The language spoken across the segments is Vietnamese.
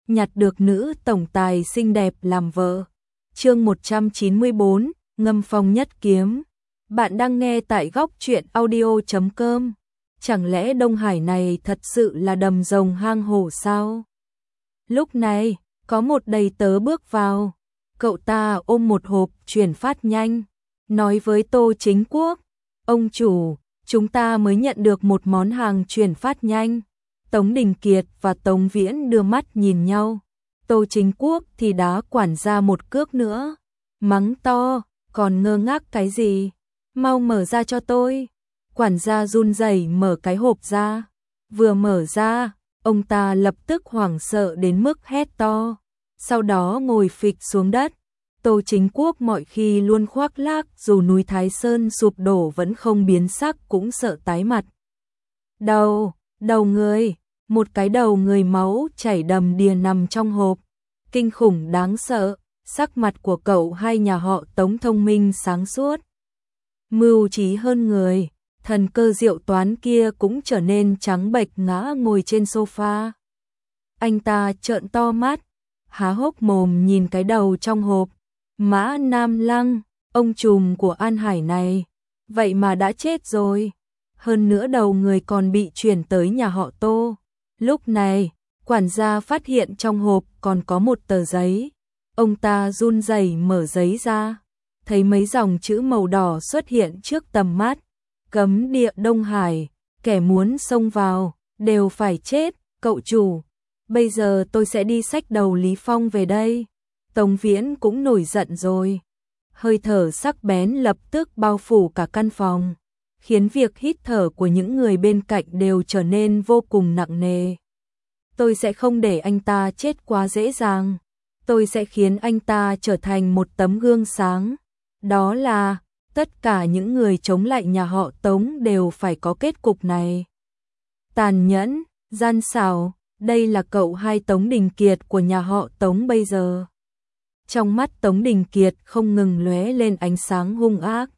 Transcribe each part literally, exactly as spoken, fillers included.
nhặt được nữ tổng tài xinh đẹp làm vợ. Chương một trăm chín mươi bốn, Ngâm Phong nhất kiếm. Bạn đang nghe tại góc truyện audio chấm com. Chẳng lẽ Đông Hải này thật sự là đầm rồng hang hổ sao? Lúc này, có một đầy tớ bước vào. Cậu ta ôm một hộp chuyển phát nhanh, nói với Tô Chính Quốc: "Ông chủ, chúng ta mới nhận được một món hàng chuyển phát nhanh." Tống Đình Kiệt và Tống Viễn đưa mắt nhìn nhau. Tô Chính Quốc thì đá quản gia một cước nữa, mắng to: "Còn ngơ ngác cái gì? Mau mở ra cho tôi." Quản gia run rẩy mở cái hộp ra. Vừa mở ra, ông ta lập tức hoảng sợ đến mức hét to, sau đó ngồi phịch xuống đất. Tô Chính Quốc mọi khi luôn khoác lác, dù núi Thái Sơn sụp đổ vẫn không biến sắc, cũng sợ tái mặt. Đầu, đầu người, một cái đầu người máu chảy đầm đìa nằm trong hộp. Kinh khủng đáng sợ, sắc mặt của cậu hai nhà họ Tống thông minh sáng suốt, mưu trí hơn người. Thần cơ diệu toán kia cũng trở nên trắng bệch ngã ngồi trên sofa. Anh ta trợn to mắt, há hốc mồm nhìn cái đầu trong hộp. Mã Nam Lăng, ông trùm của An Hải này, vậy mà đã chết rồi. Hơn nữa đầu người còn bị chuyển tới nhà họ Tô. Lúc này, quản gia phát hiện trong hộp còn có một tờ giấy. Ông ta run rẩy mở giấy ra, thấy mấy dòng chữ màu đỏ xuất hiện trước tầm mắt. Cấm địa Đông Hải, kẻ muốn xông vào, đều phải chết. Cậu chủ, bây giờ tôi sẽ đi xách đầu Lý Phong về đây. Tống Viễn cũng nổi giận rồi. Hơi thở sắc bén lập tức bao phủ cả căn phòng, khiến việc hít thở của những người bên cạnh đều trở nên vô cùng nặng nề. Tôi sẽ không để anh ta chết quá dễ dàng. Tôi sẽ khiến anh ta trở thành một tấm gương sáng. Đó là tất cả những người chống lại nhà họ Tống đều phải có kết cục này. Tàn nhẫn, gian xảo, đây là cậu hai Tống Đình Kiệt của nhà họ Tống bây giờ. Trong mắt Tống Đình Kiệt không ngừng lóe lên ánh sáng hung ác.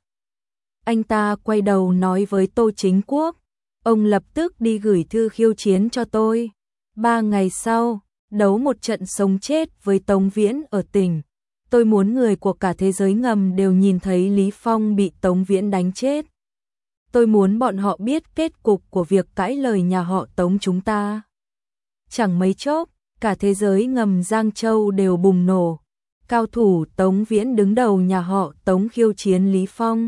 Anh ta quay đầu nói với Tô Chính Quốc: "Ông lập tức đi gửi thư khiêu chiến cho tôi. Ba ngày sau, đấu một trận sống chết với Tống Viễn ở tỉnh. Tôi muốn người của cả thế giới ngầm đều nhìn thấy Lý Phong bị Tống Viễn đánh chết. Tôi muốn bọn họ biết kết cục của việc cãi lời nhà họ Tống chúng ta." Chẳng mấy chốc, cả thế giới ngầm Giang Châu đều bùng nổ. Cao thủ Tống Viễn đứng đầu nhà họ Tống khiêu chiến Lý Phong.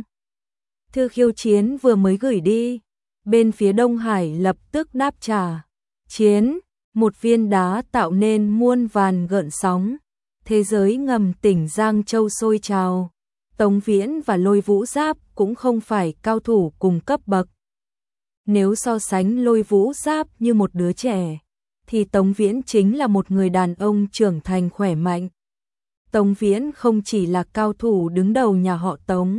Thư khiêu chiến vừa mới gửi đi, bên phía Đông Hải lập tức đáp trả. Chiến, một viên đá tạo nên muôn vàn gợn sóng. Thế giới ngầm tỉnh Giang Châu sôi trào. Tống Viễn và Lôi Vũ Giáp cũng không phải cao thủ cùng cấp bậc. Nếu so sánh Lôi Vũ Giáp như một đứa trẻ, thì Tống Viễn chính là một người đàn ông trưởng thành khỏe mạnh. Tống Viễn không chỉ là cao thủ đứng đầu nhà họ Tống.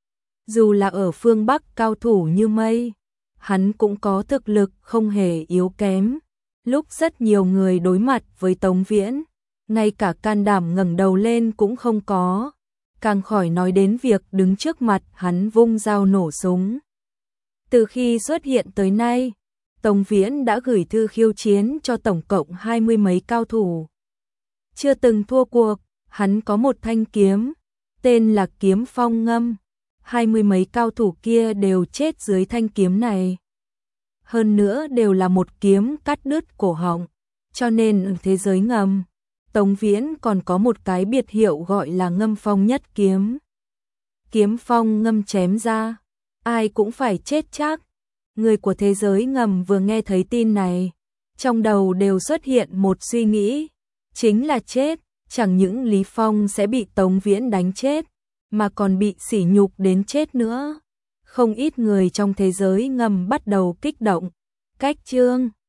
Dù là ở phương Bắc cao thủ như mây, hắn cũng có thực lực không hề yếu kém. Lúc rất nhiều người đối mặt với Tống Viễn, ngay cả can đảm ngẩng đầu lên cũng không có, càng khỏi nói đến việc đứng trước mặt hắn vung dao nổ súng. Từ khi xuất hiện tới nay, Tống Viễn đã gửi thư khiêu chiến cho tổng cộng hai mươi mấy cao thủ. Chưa từng thua cuộc, hắn có một thanh kiếm, tên là Kiếm Phong Ngâm. Hai mươi mấy cao thủ kia đều chết dưới thanh kiếm này. Hơn nữa đều là một kiếm cắt đứt cổ họng, cho nên ở thế giới ngầm, Tống Viễn còn có một cái biệt hiệu gọi là Ngâm Phong nhất kiếm. Kiếm phong ngâm chém ra, ai cũng phải chết chắc. Người của thế giới ngầm vừa nghe thấy tin này, trong đầu đều xuất hiện một suy nghĩ, chính là chết. Chẳng những Lý Phong sẽ bị Tống Viễn đánh chết, mà còn bị sỉ nhục đến chết nữa. Không ít người trong thế giới ngầm bắt đầu kích động. Cách chương